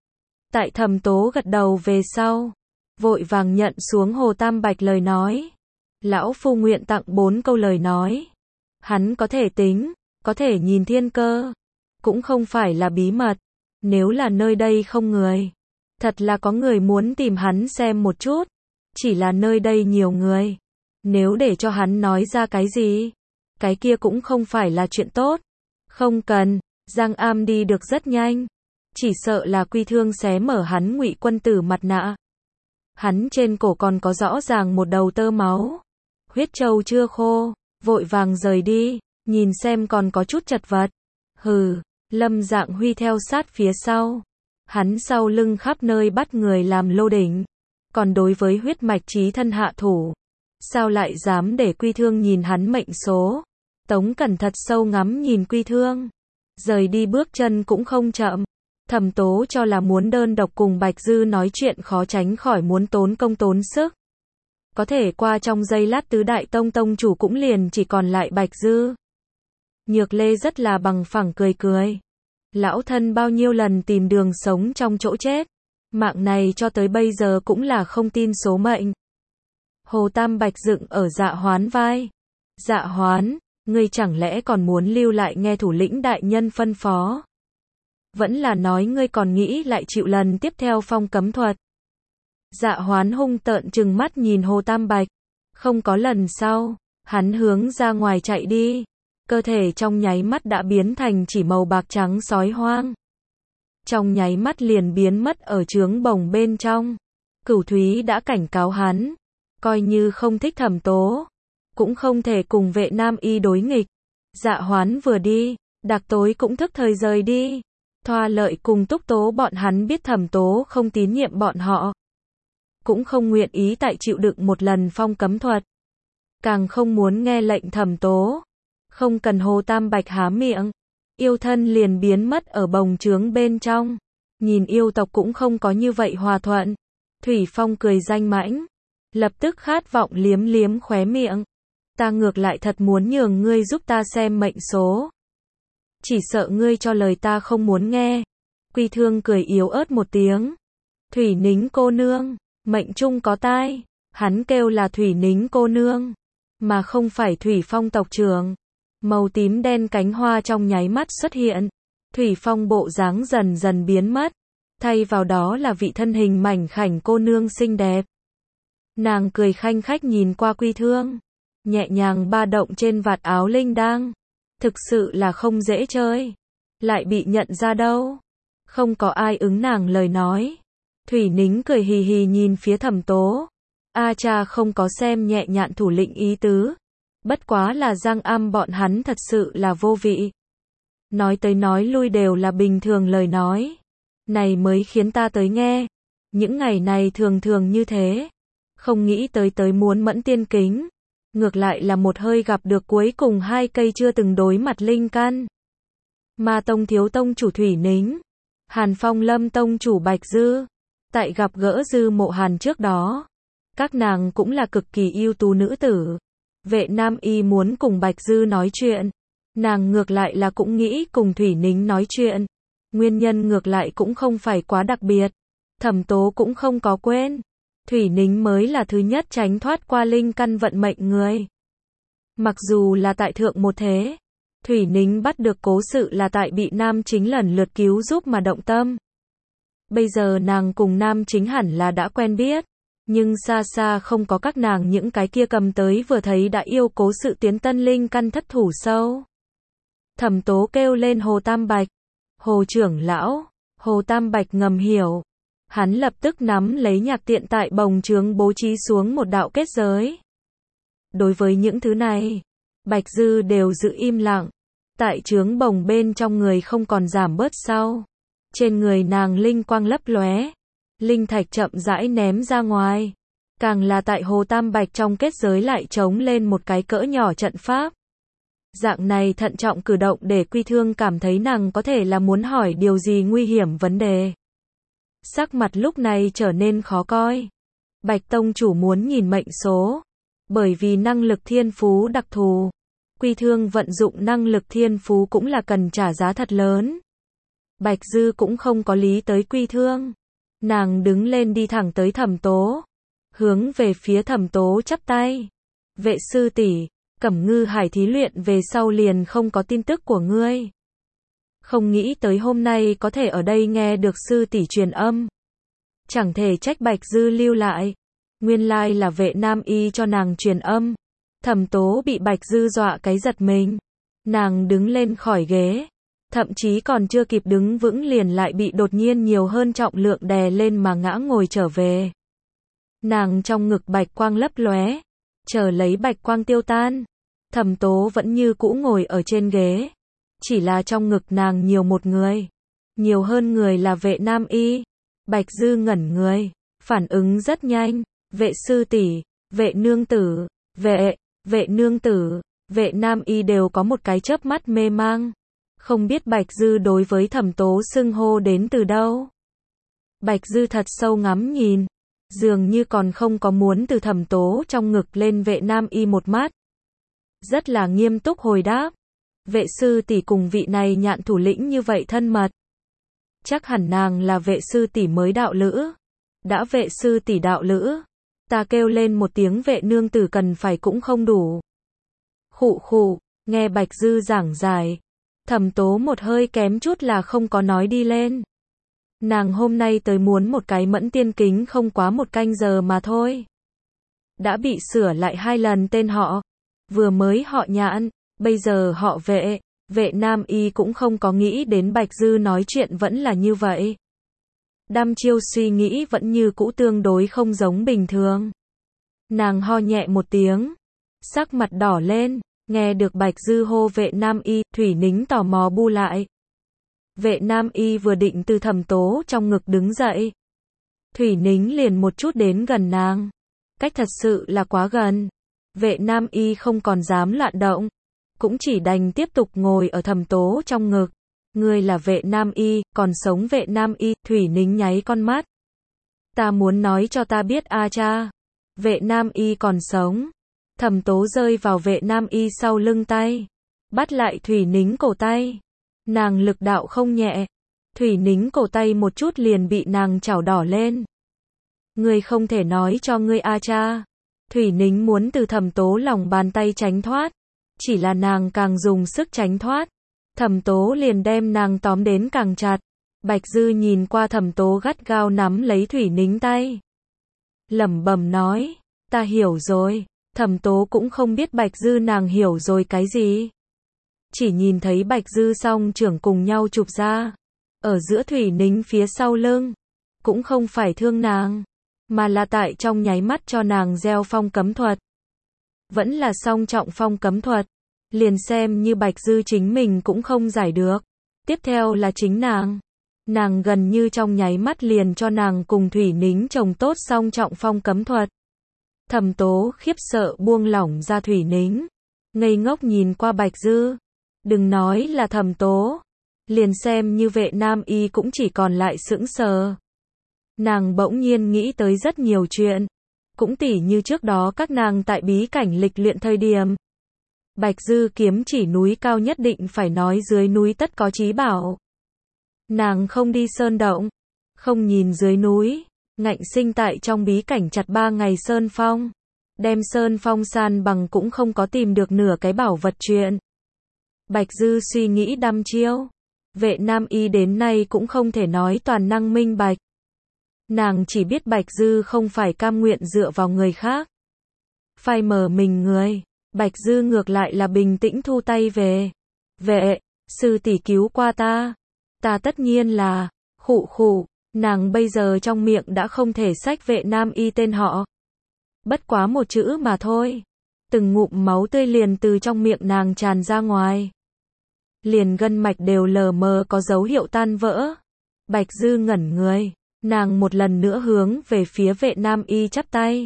Tại Thẩm Tố gật đầu về sau, vội vàng nhận xuống Hồ Tam Bạch lời nói. Lão phu nguyện tặng bốn câu lời nói. Hắn có thể tính, có thể nhìn thiên cơ, cũng không phải là bí mật. Nếu là nơi đây không người, thật là có người muốn tìm hắn xem một chút. Chỉ là nơi đây nhiều người, nếu để cho hắn nói ra cái gì, cái kia cũng không phải là chuyện tốt. Không cần, Giang Am đi được rất nhanh, chỉ sợ là Quy Thương xé mở hắn Ngụy Quân Tử mặt nạ. Hắn trên cổ còn có rõ ràng một đầu tơ máu. Huyết châu chưa khô, vội vàng rời đi, nhìn xem còn có chút chật vật. Hừ, Lâm Dạng Huy theo sát phía sau. Hắn sau lưng khắp nơi bắt người làm lô đỉnh, còn đối với huyết mạch chí thân hạ thủ. Sao lại dám để Quy Thương nhìn hắn mệnh số? Tống Cẩn thật sâu ngắm nhìn Quy Thương, rời đi bước chân cũng không chậm. Thẩm Tố cho là muốn đơn độc cùng Bạch Dư nói chuyện khó tránh khỏi muốn tốn công tốn sức. Có thể qua trong giây lát tứ đại tông tông chủ cũng liền chỉ còn lại Bạch Dư. Nhược Lê rất là bằng phẳng cười cười. Lão thân bao nhiêu lần tìm đường sống trong chỗ chết, mạng này cho tới bây giờ cũng là không tin số mệnh. Hồ Tam Bạch dựng ở Dạ Hoán vai. Dạ Hoán, ngươi chẳng lẽ còn muốn lưu lại nghe thủ lĩnh đại nhân phân phó? Vẫn là nói ngươi còn nghĩ lại chịu lần tiếp theo phong cấm thuật? Dạ Hoán hung tợn trừng mắt nhìn Hồ Tam Bạch. Không có lần sau, hắn hướng ra ngoài chạy đi. Cơ thể trong nháy mắt đã biến thành chỉ màu bạc trắng sói hoang. Trong nháy mắt liền biến mất ở trướng bồng bên trong. Cửu Thúy đã cảnh cáo hắn, coi như không thích Thẩm Tố, cũng không thể cùng Vệ Nam Y đối nghịch. Dạ Hoán vừa đi, Đạc Tối cũng thức thời rời đi. Thoa Lợi cùng Túc Tố bọn hắn biết Thẩm Tố không tín nhiệm bọn họ, cũng không nguyện ý tại chịu đựng một lần phong cấm thuật, càng không muốn nghe lệnh Thẩm Tố. Không cần Hồ Tam Bạch há miệng, yêu thân liền biến mất ở bồng trướng bên trong. Nhìn yêu tộc cũng không có như vậy hòa thuận. Thủy Phong cười danh mãnh, Lập tức khát vọng liếm liếm khóe miệng. Ta ngược lại thật muốn nhường ngươi giúp ta xem mệnh số. Chỉ sợ ngươi cho lời ta không muốn nghe. Quy Thương cười yếu ớt một tiếng. Thủy Nính cô nương, mệnh trung có tai. Hắn kêu là Thủy Nính cô nương, mà không phải Thủy Phong tộc trưởng. Màu tím đen cánh hoa trong nháy mắt xuất hiện. Thủy Phong bộ dáng dần dần biến mất. Thay vào đó là vị thân hình mảnh khảnh cô nương xinh đẹp. Nàng cười khanh khách nhìn qua Quy Thương, nhẹ nhàng ba động trên vạt áo linh đang. Thực sự là không dễ chơi. Lại bị nhận ra đâu. Không có ai ứng nàng lời nói. Thủy Nính cười hì hì nhìn phía Thẩm Tố. A cha không có xem nhẹ nhạn thủ lĩnh ý tứ. Bất quá là Giang Am bọn hắn thật sự là vô vị. Nói tới nói lui đều là bình thường lời nói. Này mới khiến ta tới nghe. Những ngày này thường thường như thế. Không nghĩ tới tới muốn mẫn tiên kính. Ngược lại là một hơi gặp được cuối cùng hai cây chưa từng đối mặt linh căn. Ma Tông thiếu tông chủ Thủy Nính. Hàn Phong Lâm tông chủ Bạch Dư. Tại gặp gỡ Dư Mộ Hàn trước đó. Các nàng cũng là cực kỳ ưu tú nữ tử. Vệ Nam Y muốn cùng Bạch Dư nói chuyện. Nàng ngược lại là cũng nghĩ cùng Thủy Nính nói chuyện. Nguyên nhân ngược lại cũng không phải quá đặc biệt. Thẩm Tố cũng không có quên. Thủy Nính mới là thứ nhất tránh thoát qua linh căn vận mệnh người. Mặc dù là tại thượng một thế, Thủy Nính bắt được cố sự là tại bị nam chính lần lượt cứu giúp mà động tâm. Bây giờ nàng cùng nam chính hẳn là đã quen biết, nhưng xa xa không có các nàng những cái kia cầm tới vừa thấy đã yêu cố sự tiến tân linh căn thất thủ sâu. Thẩm Tố kêu lên Hồ Tam Bạch. Hồ trưởng lão. Hồ Tam Bạch ngầm hiểu. Hắn lập tức nắm lấy nhạc tiện tại bồng trướng bố trí xuống một đạo kết giới. Đối với những thứ này, Bạch Dư đều giữ im lặng. Tại trướng bồng bên trong người không còn giảm bớt sau. Trên người nàng linh quang lấp lóe. Linh thạch chậm rãi ném ra ngoài. Càng là tại Hồ Tam Bạch trong kết giới lại trống lên một cái cỡ nhỏ trận pháp. Dạng này thận trọng cử động để Quy Thương cảm thấy nàng có thể là muốn hỏi điều gì nguy hiểm vấn đề. Sắc mặt lúc này trở nên khó coi. Bạch tông chủ muốn nhìn mệnh số. Bởi vì năng lực thiên phú đặc thù. Quy Thương vận dụng năng lực thiên phú cũng là cần trả giá thật lớn. Bạch Dư cũng không có lý tới Quy Thương. Nàng đứng lên đi thẳng tới Thẩm Tố. Hướng về phía Thẩm Tố chắp tay. Vệ sư tỷ, Cẩm Ngư Hải thí luyện về sau liền không có tin tức của ngươi. Không nghĩ tới hôm nay có thể ở đây nghe được sư tỷ truyền âm. Chẳng thể trách Bạch Dư lưu lại. Nguyên lai là Vệ Nam Y cho nàng truyền âm. Thẩm Tố bị Bạch Dư dọa cái giật mình. Nàng đứng lên khỏi ghế. Thậm chí còn chưa kịp đứng vững liền lại bị đột nhiên nhiều hơn trọng lượng đè lên mà ngã ngồi trở về. Nàng trong ngực bạch quang lấp lóe. Chờ lấy bạch quang tiêu tan. Thẩm Tố vẫn như cũ ngồi ở trên ghế. Chỉ là trong ngực nàng nhiều một người. Nhiều hơn người là Vệ Nam Y. Bạch Dư ngẩn người. Phản ứng rất nhanh. Vệ sư tỷ, Vệ nương tử, Vệ, Vệ nương tử, Vệ Nam Y đều có một cái chớp mắt mê mang. Không biết Bạch Dư đối với Thẩm Tố xưng hô đến từ đâu. Bạch Dư thật sâu ngắm nhìn. Dường như còn không có muốn từ Thẩm Tố trong ngực lên Vệ Nam Y một mắt. Rất là nghiêm túc hồi đáp. Vệ sư tỷ cùng vị này nhạn thủ lĩnh như vậy thân mật. Chắc hẳn nàng là vệ sư tỷ mới đạo lữ. Đã vệ sư tỷ đạo lữ. Ta kêu lên một tiếng vệ nương tử cần phải cũng không đủ. Khụ khụ, nghe Bạch Dư giảng giải. Thẩm Tố một hơi kém chút là không có nói đi lên. Nàng hôm nay tới muốn một cái mẫn tiên kính không quá một canh giờ mà thôi. Đã bị sửa lại hai lần tên họ. Vừa mới họ nhạn, bây giờ họ vệ. Vệ Nam Y cũng không có nghĩ đến Bạch Dư nói chuyện vẫn là như vậy. Đăm chiêu suy nghĩ vẫn như cũ tương đối không giống bình thường. Nàng ho nhẹ một tiếng. Sắc mặt đỏ lên. Nghe được Bạch Dư hô Vệ Nam Y, Thủy Nính tò mò bu lại. Vệ Nam Y vừa định từ Thẩm Tố trong ngực đứng dậy. Thủy Nính liền một chút đến gần nàng. Cách thật sự là quá gần. Vệ Nam Y không còn dám loạn động. Cũng chỉ đành tiếp tục ngồi ở Thẩm Tố trong ngực. Ngươi là Vệ Nam Y, còn sống Vệ Nam Y, Thủy Nính nháy con mắt. Ta muốn nói cho ta biết a cha. Vệ Nam Y còn sống. Thẩm Tố rơi vào Vệ Nam Y sau lưng tay, bắt lại Thủy Nính cổ tay. Nàng lực đạo không nhẹ, Thủy Nính cổ tay một chút liền bị nàng chảo đỏ lên. Ngươi không thể nói cho ngươi a cha. Thủy Nính muốn từ Thẩm Tố lòng bàn tay tránh thoát, chỉ là nàng càng dùng sức tránh thoát, Thẩm Tố liền đem nàng tóm đến càng chặt. Bạch Dư nhìn qua Thẩm Tố gắt gao nắm lấy Thủy Nính tay, lẩm bẩm nói, ta hiểu rồi. Thẩm Tố cũng không biết Bạch Dư nàng hiểu rồi cái gì, chỉ nhìn thấy Bạch Dư song trưởng cùng nhau chụp ra, ở giữa Thủy Nính phía sau lưng, cũng không phải thương nàng, mà là tại trong nháy mắt cho nàng gieo phong cấm thuật. Vẫn là song trọng phong cấm thuật, liền xem như Bạch Dư chính mình cũng không giải được. Tiếp theo là chính nàng. Nàng gần như trong nháy mắt liền cho nàng cùng Thủy Nính chồng tốt song trọng phong cấm thuật. Thẩm Tố khiếp sợ buông lỏng ra Thủy Nính, ngây ngốc nhìn qua Bạch Dư. Đừng nói là Thẩm Tố, liền xem như Vệ Nam Y cũng chỉ còn lại sững sờ. Nàng bỗng nhiên nghĩ tới rất nhiều chuyện, cũng tỉ như trước đó các nàng tại bí cảnh lịch luyện thời điểm. Bạch Dư kiếm chỉ núi cao nhất định phải nói dưới núi tất có trí bảo. Nàng không đi sơn động, không nhìn dưới núi, ngạnh sinh tại trong bí cảnh chặt ba ngày sơn phong. Đem sơn phong san bằng cũng không có tìm được nửa cái bảo vật chuyện. Bạch Dư suy nghĩ đăm chiêu. Vệ Nam Y đến nay cũng không thể nói toàn năng minh bạch. Nàng chỉ biết Bạch Dư không phải cam nguyện dựa vào người khác, phai mờ mình người. Bạch Dư ngược lại là bình tĩnh thu tay về. Vệ, sư tỷ cứu qua ta. Ta tất nhiên là, khụ khụ, nàng bây giờ trong miệng đã không thể xách Vệ Nam Y tên họ. Bất quá một chữ mà thôi. Từng ngụm máu tươi liền từ trong miệng nàng tràn ra ngoài. Liền gân mạch đều lờ mờ có dấu hiệu tan vỡ. Bạch Dư ngẩn người, nàng một lần nữa hướng về phía Vệ Nam Y chắp tay.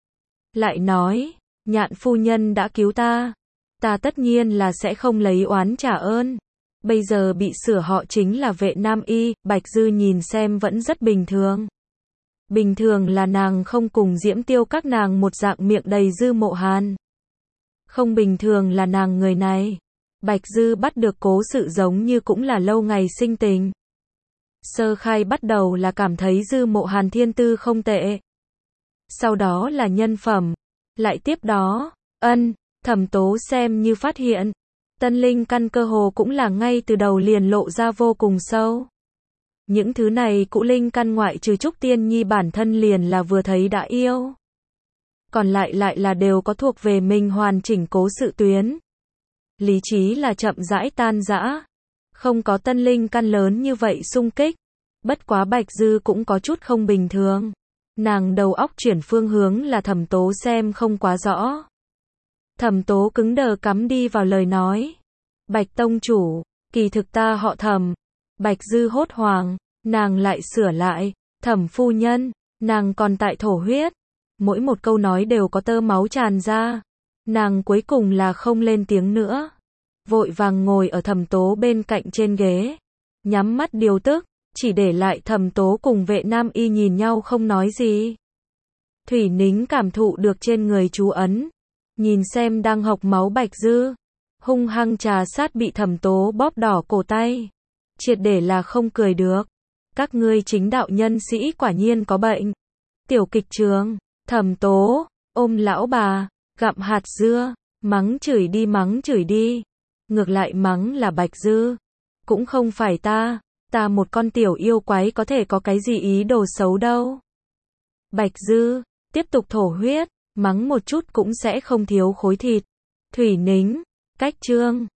Lại nói, Nhạn phu nhân đã cứu ta, ta tất nhiên là sẽ không lấy oán trả ơn. Bây giờ bị sửa họ chính là Vệ Nam Y. Bạch Dư nhìn xem vẫn rất bình thường. Bình thường là nàng không cùng Diễm Tiêu các nàng một dạng miệng đầy Dư Mộ Hàn. Không bình thường là nàng người này. Bạch Dư bắt được cố sự giống như cũng là lâu ngày sinh tình. Sơ khai bắt đầu là cảm thấy Dư Mộ Hàn thiên tư không tệ. Sau đó là nhân phẩm. Lại tiếp đó, ân, Thẩm Tố xem như phát hiện. Tân linh căn cơ hồ cũng là ngay từ đầu liền lộ ra vô cùng sâu. Những thứ này cũ linh căn ngoại trừ Trúc Tiên Nhi bản thân liền là vừa thấy đã yêu. Còn lại lại là đều có thuộc về mình hoàn chỉnh cố sự tuyến. Lý trí là chậm rãi tan rã. Không có tân linh căn lớn như vậy xung kích. Bất quá Bạch Dư cũng có chút không bình thường. Nàng đầu óc chuyển phương hướng là Thẩm Tố xem không quá rõ. Thẩm Tố cứng đờ cắm đi vào lời nói. Bạch tông chủ, kỳ thực ta họ Thẩm. Bạch Dư hốt hoảng, nàng lại sửa lại, Thẩm phu nhân, nàng còn tại thổ huyết. Mỗi một câu nói đều có tơ máu tràn ra. Nàng cuối cùng là không lên tiếng nữa. Vội vàng ngồi ở Thẩm Tố bên cạnh trên ghế. Nhắm mắt điều tức, chỉ để lại Thẩm Tố cùng Vệ Nam Y nhìn nhau không nói gì. Thủy Nính cảm thụ được trên người chú ấn. Nhìn xem đang hộc máu Bạch Dư. Hung hăng trà sát bị Thẩm Tố bóp đỏ cổ tay. Triệt để là không cười được. Các ngươi chính đạo nhân sĩ quả nhiên có bệnh. Tiểu kịch trường, Thẩm Tố, ôm lão bà, gặm hạt dưa, mắng chửi đi mắng chửi đi. Ngược lại mắng là Bạch Dư. Cũng không phải ta, ta một con tiểu yêu quái có thể có cái gì ý đồ xấu đâu. Bạch Dư, tiếp tục thổ huyết, mắng một chút cũng sẽ không thiếu khối thịt. Thủy Nính, cách chương.